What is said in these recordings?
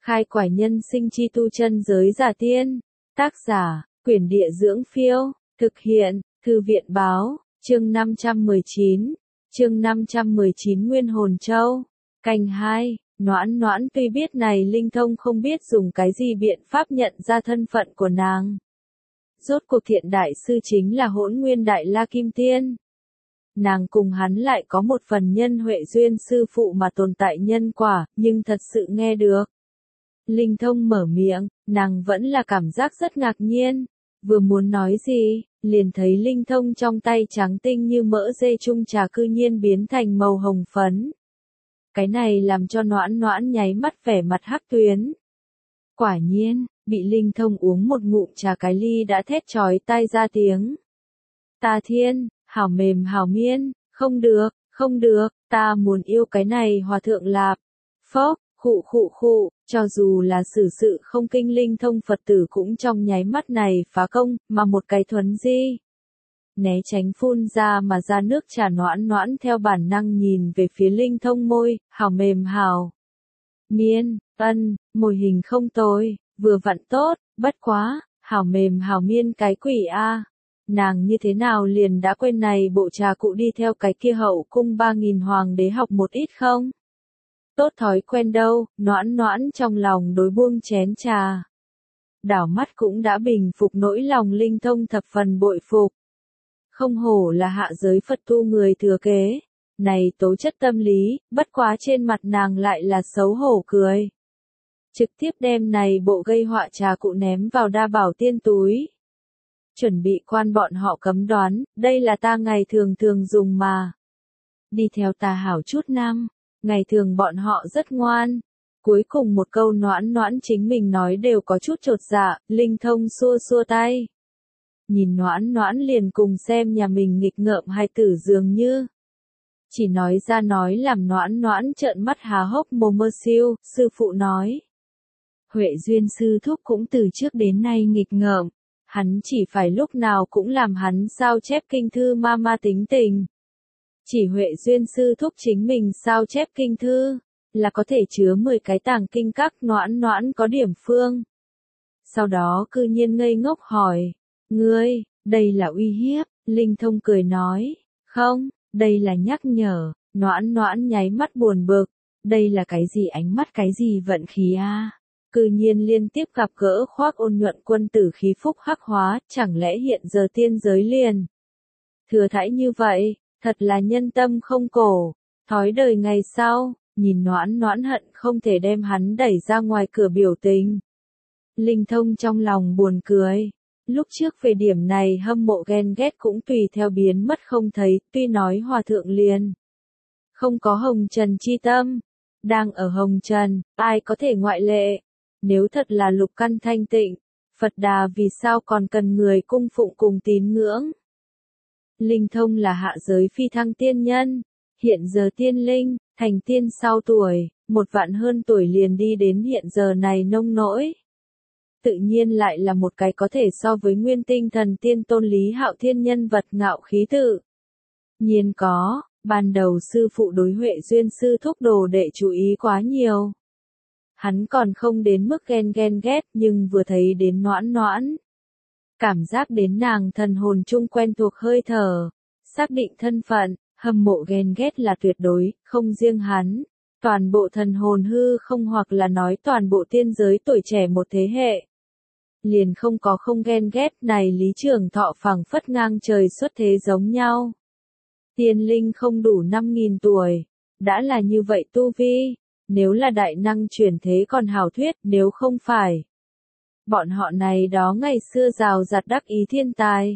Khai quải nhân sinh chi tu chân giới giả tiên. Tác giả, Quyển Địa Dưỡng Phiêu. Thực hiện, Thư viện Báo. Chương 519. Chương 519 Nguyên Hồn Châu. Canh 2. Noãn Noãn tuy biết này Linh Thông không biết dùng cái gì biện pháp nhận ra thân phận của nàng. Rốt cuộc Thiện Đại Sư chính là Hỗn Nguyên Đại La Kim Tiên. Nàng cùng hắn lại có một phần nhân huệ duyên sư phụ mà tồn tại nhân quả, nhưng thật sự nghe được. Linh Thông mở miệng, nàng vẫn là cảm giác rất ngạc nhiên. Vừa muốn nói gì, liền thấy Linh Thông trong tay trắng tinh như mỡ dê chung trà cư nhiên biến thành màu hồng phấn. Cái này làm cho Noãn Noãn nháy mắt vẻ mặt hắc tuyến. Quả nhiên, bị Linh Thông uống một ngụm trà cái ly đã thét chói tai ra tiếng. Ta thiên, hảo mềm hảo miên, không được, ta muốn yêu cái này hòa thượng lạp. Phốc, khụ, cho dù là xử sự không kinh Linh Thông Phật tử cũng trong nháy mắt này phá công, mà một cái thuấn di. Né tránh phun ra mà ra nước trà Noãn Noãn theo bản năng nhìn về phía Linh Thông môi, hảo mềm hảo miên, môi hình không tồi, vừa vặn tốt, bất quá, hảo mềm hảo miên cái quỷ a. Nàng như thế nào liền đã quên này bộ trà cụ đi theo cái kia hậu cung 3000 hoàng đế học một ít không? Tốt thói quen đâu, Noãn Noãn trong lòng đối buông chén trà. Đảo mắt cũng đã bình phục nỗi lòng Linh Thông thập phần bội phục. Không hổ là hạ giới Phật tu người thừa kế. Này tố chất tâm lý, bất quá trên mặt nàng lại là xấu hổ cười. Trực tiếp đem này bộ gây họa trà cụ ném vào đa bảo tiên túi. Chuẩn bị quan bọn họ cấm đoán, đây là ta ngày thường dùng mà. Đi theo ta hảo chút năm, ngày thường bọn họ rất ngoan. Cuối cùng một câu Noãn Noãn chính mình nói đều có chút chột dạ, Linh Thông xua tay. Nhìn Noãn Noãn liền cùng xem nhà mình nghịch ngợm hai tử dường như. Chỉ nói ra nói làm Noãn Noãn trợn mắt há hốc mồm mơ siêu, sư phụ nói. Huệ Duyên sư thúc cũng từ trước đến nay nghịch ngợm, hắn chỉ phải lúc nào cũng làm hắn sao chép kinh thư ma tính tình. Chỉ Huệ Duyên sư thúc chính mình sao chép kinh thư, là có thể chứa 10 cái tàng kinh các. Noãn Noãn có điểm phương. Sau đó cư nhiên ngây ngốc hỏi, ngươi, đây là uy hiếp, Linh Thông cười nói, không, đây là nhắc nhở. Noãn Noãn nháy mắt buồn bực, đây là cái gì ánh mắt cái gì vận khí a? Cư nhiên liên tiếp gặp gỡ khoác ôn nhuận quân tử khí phúc hắc hóa, chẳng lẽ hiện giờ tiên giới liền thừa thãi như vậy, thật là nhân tâm không cổ, thói đời ngày sau, nhìn Noãn Noãn hận không thể đem hắn đẩy ra ngoài cửa biểu tình. Linh Thông trong lòng buồn cười, lúc trước về điểm này hâm mộ ghen ghét cũng tùy theo biến mất không thấy, tuy nói hòa thượng liền không có hồng trần chi tâm, đang ở hồng trần, ai có thể ngoại lệ. Nếu thật là lục căn thanh tịnh, Phật Đà vì sao còn cần người cung phụng cùng tín ngưỡng? Linh Thông là hạ giới phi thăng tiên nhân, hiện giờ tiên linh, thành tiên sau tuổi, 1 vạn hơn tuổi liền đi đến hiện giờ này nông nỗi. Tự nhiên lại là một cái có thể so với nguyên tinh thần tiên Tôn Lý Hạo Thiên nhân vật ngạo khí tự. Nhiên có, ban đầu sư phụ đối Huệ Duyên sư thúc đồ đệ chú ý quá nhiều. Hắn còn không đến mức ghen ghét nhưng vừa thấy đến Noãn Noãn. Cảm giác đến nàng thần hồn chung quen thuộc hơi thở, xác định thân phận, hâm mộ ghen ghét là tuyệt đối, không riêng hắn. Toàn bộ thần hồn hư không hoặc là nói toàn bộ tiên giới tuổi trẻ một thế hệ. Liền không có không ghen ghét này Lý Trường Thọ phẳng phất ngang trời xuất thế giống nhau. Tiên linh không đủ 5000 tuổi, đã là như vậy tu vi. Nếu là đại năng chuyển thế còn hảo thuyết, nếu không phải. Bọn họ này đó ngày xưa rào rạt đắc ý thiên tài.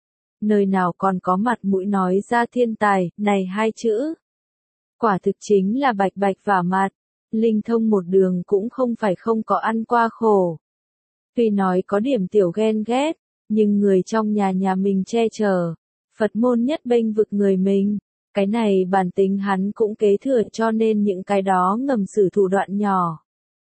Nơi nào còn có mặt mũi nói ra thiên tài, này 2 chữ. Quả thực chính là bạch bạch vả mặt. Linh Thông một đường cũng không phải không có ăn qua khổ. Tuy nói có điểm tiểu ghen ghét, nhưng người trong nhà mình che chở. Phật môn nhất bênh vực người mình. Cái này bản tính hắn cũng kế thừa cho nên những cái đó ngầm sử thủ đoạn nhỏ.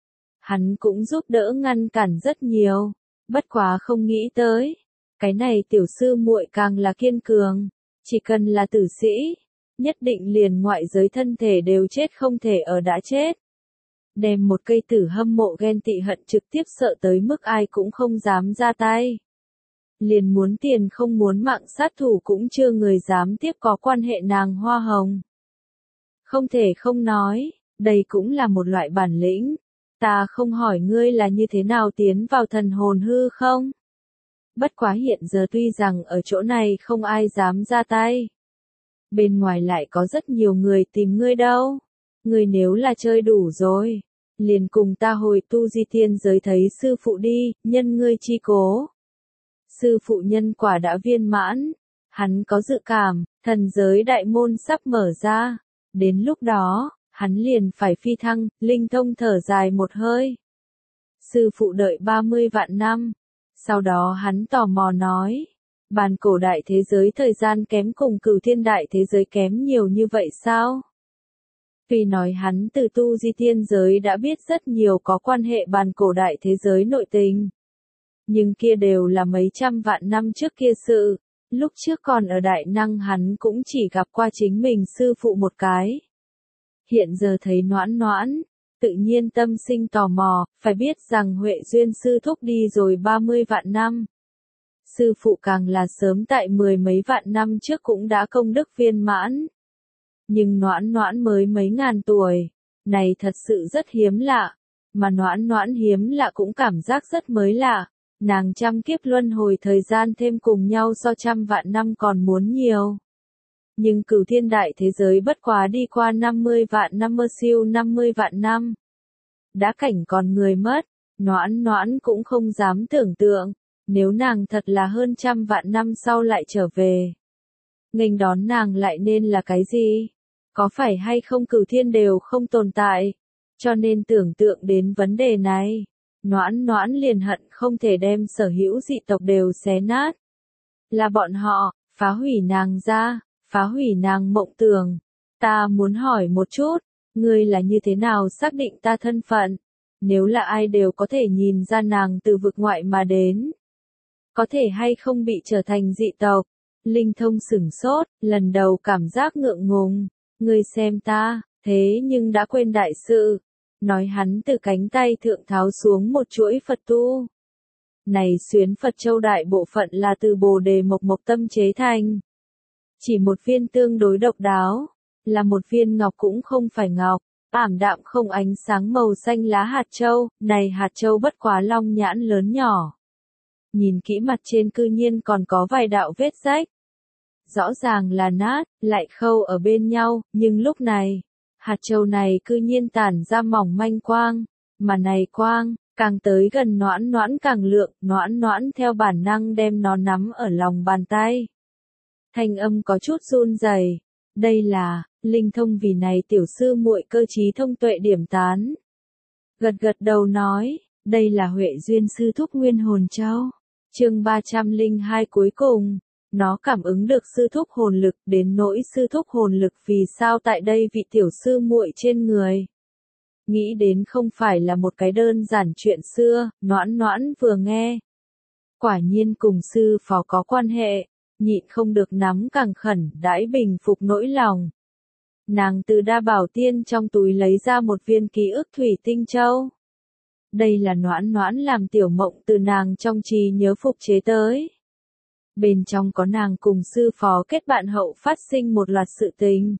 Hắn cũng giúp đỡ ngăn cản rất nhiều, bất quá không nghĩ tới. Cái này tiểu sư muội càng là kiên cường, chỉ cần là tử sĩ, nhất định liền ngoại giới thân thể đều chết không thể ở đã chết. đem một cây tử hâm mộ ghen tị hận trực tiếp sợ tới mức ai cũng không dám ra tay. Liền muốn tiền không muốn mạng sát thủ cũng chưa người dám tiếp có quan hệ nàng hoa hồng. Không thể không nói, đây cũng là một loại bản lĩnh. Ta không hỏi ngươi là như thế nào tiến vào thần hồn hư không? Bất quá hiện giờ tuy rằng ở chỗ này không ai dám ra tay. Bên ngoài lại có rất nhiều người tìm ngươi đâu. Ngươi nếu là chơi đủ rồi, liền cùng ta hồi tu di tiên giới thấy sư phụ đi, nhân ngươi chi cố. Sư phụ nhân quả đã viên mãn, hắn có dự cảm, thần giới đại môn sắp mở ra. Đến lúc đó, hắn liền phải phi thăng, Linh Thông thở dài một hơi. Sư phụ đợi 30 vạn năm. Sau đó hắn tò mò nói, bàn cổ đại thế giới thời gian kém cùng cửu thiên đại thế giới kém nhiều như vậy sao? Tuy nói hắn từ tu di tiên giới đã biết rất nhiều có quan hệ bàn cổ đại thế giới nội tình. Nhưng kia đều là mấy trăm vạn năm trước kia sự, lúc trước còn ở đại năng hắn cũng chỉ gặp qua chính mình sư phụ một cái. Hiện giờ thấy Noãn Noãn, tự nhiên tâm sinh tò mò, phải biết rằng Huệ Duyên sư thúc đi rồi 30 vạn năm. Sư phụ càng là sớm tại 10 mấy vạn năm trước cũng đã công đức viên mãn. Nhưng Noãn Noãn mới mấy ngàn tuổi, này thật sự rất hiếm lạ, mà Noãn Noãn hiếm lạ cũng cảm giác rất mới lạ. Nàng trăm kiếp luân hồi thời gian thêm cùng nhau so trăm vạn năm còn muốn nhiều. Nhưng cửu thiên đại thế giới bất quá đi qua 50 vạn năm mơ siêu 50 vạn năm. Đã cảnh còn người mất, Noãn Noãn cũng không dám tưởng tượng, nếu nàng thật là hơn trăm vạn năm sau lại trở về. Nghênh đón nàng lại nên là cái gì? Có phải hay không cửu thiên đều không tồn tại? Cho nên tưởng tượng đến vấn đề này, Noãn Noãn liền hận không thể đem sở hữu dị tộc đều xé nát. Là bọn họ, phá hủy nàng ra, phá hủy nàng mộng tưởng. Ta muốn hỏi một chút, ngươi là như thế nào xác định ta thân phận? Nếu là ai đều có thể nhìn ra nàng từ vực ngoại mà đến. Có thể hay không bị trở thành dị tộc? Linh Thông sửng sốt, lần đầu cảm giác ngượng ngùng. Ngươi xem ta, thế nhưng đã quên đại sự. Nói hắn từ cánh tay thượng tháo xuống một chuỗi Phật tu. Này xuyến Phật châu đại bộ phận là từ Bồ Đề Mộc Mộc Tâm chế thành. Chỉ một viên tương đối độc đáo, là một viên ngọc cũng không phải ngọc, ảm đạm không ánh sáng màu xanh lá hạt châu, này hạt châu bất quá long nhãn lớn nhỏ. Nhìn kỹ mặt trên cư nhiên còn có vài đạo vết rách. Rõ ràng là nát, lại khâu ở bên nhau, nhưng lúc này, hạt châu này cư nhiên tản ra mỏng manh quang, mà này quang, càng tới gần Noãn Noãn càng lượng, Noãn Noãn theo bản năng đem nó nắm ở lòng bàn tay. Thanh âm có chút run rẩy. Đây là, Linh Thông vì này tiểu sư muội cơ trí thông tuệ điểm tán. Gật gật đầu nói, đây là Huệ Duyên sư thúc nguyên hồn châu. Chương 302 cuối cùng, nó cảm ứng được sư thúc hồn lực, đến nỗi sư thúc hồn lực vì sao tại đây vị tiểu sư muội trên người. Nghĩ đến không phải là một cái đơn giản chuyện xưa, Noãn Noãn vừa nghe. Quả nhiên cùng sư phó có quan hệ, nhịn không được nắm càng khẩn, đãi bình phục nỗi lòng. Nàng từ đa bảo tiên trong túi lấy ra một viên ký ức thủy tinh châu. Đây là Noãn Noãn làm tiểu mộng từ nàng trong trí nhớ phục chế tới. Bên trong có nàng cùng sư phó kết bạn hậu phát sinh một loạt sự tình.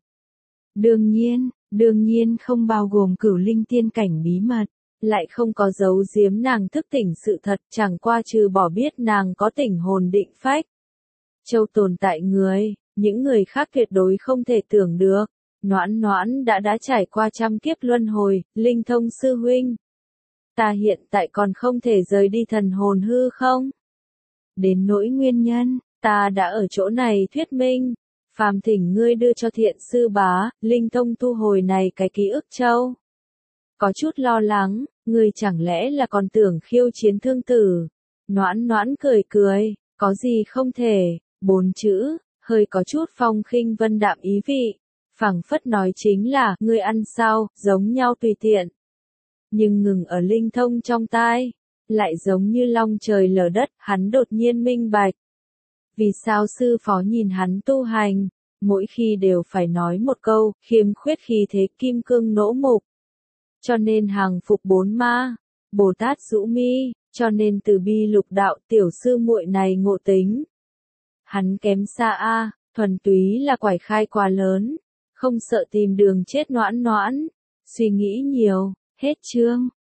Đương nhiên không bao gồm cửu linh tiên cảnh bí mật, lại không có giấu giếm nàng thức tỉnh sự thật, chẳng qua trừ bỏ biết nàng có tỉnh hồn định phách. Châu tồn tại người, những người khác tuyệt đối không thể tưởng được. Noãn Noãn đã trải qua trăm kiếp luân hồi, Linh Thông sư huynh. Ta hiện tại còn không thể rời đi thần hồn hư không? Đến nỗi nguyên nhân, ta đã ở chỗ này thuyết minh. Phàm thỉnh ngươi đưa cho thiện sư bá, Linh Thông thu hồi này cái ký ức châu. Có chút lo lắng, ngươi chẳng lẽ là còn tưởng khiêu chiến thương tử? Noãn Noãn cười cười, có gì không thể, 4 chữ, hơi có chút phong khinh vân đạm ý vị. Phảng phất nói chính là, ngươi ăn sao, giống nhau tùy tiện. Nhưng ngừng ở Linh Thông trong tai, lại giống như long trời lở đất, hắn đột nhiên minh bạch. Vì sao sư phó nhìn hắn tu hành, mỗi khi đều phải nói một câu, khiêm khuyết khí thế kim cương nỗ mục. cho nên hàng phục 4 ma. Bồ Tát rũ mi, cho nên từ bi lục đạo tiểu sư muội này ngộ tính. Hắn kém xa a, thuần túy là quải khai quá lớn, không sợ tìm đường chết noãn noãn. Suy nghĩ nhiều, hết chương.